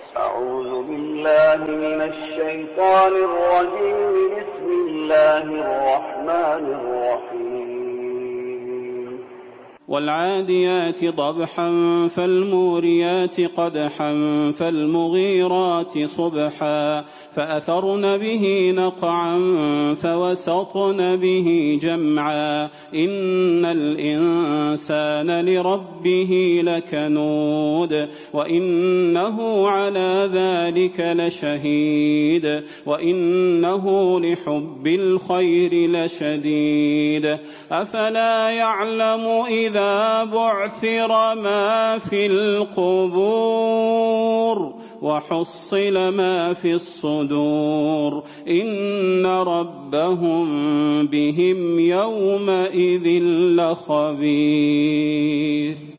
أعوذ بالله من الشيطان الرجيم. بسم الله الرحمن الرحيم. والعاديات ضبحا فالموريات قدحا فالمغيرات صبحا فأثرن به نقعا فوسطن به جمعا إن الإنسان لربه لكنود وإنه على ذلك لشهيد وإنه لحب الخير لشديد أفلا يعلم إذا بعثر ما في القبور وحصل ما في الصدور إن ربهم بهم يومئذ لخبير.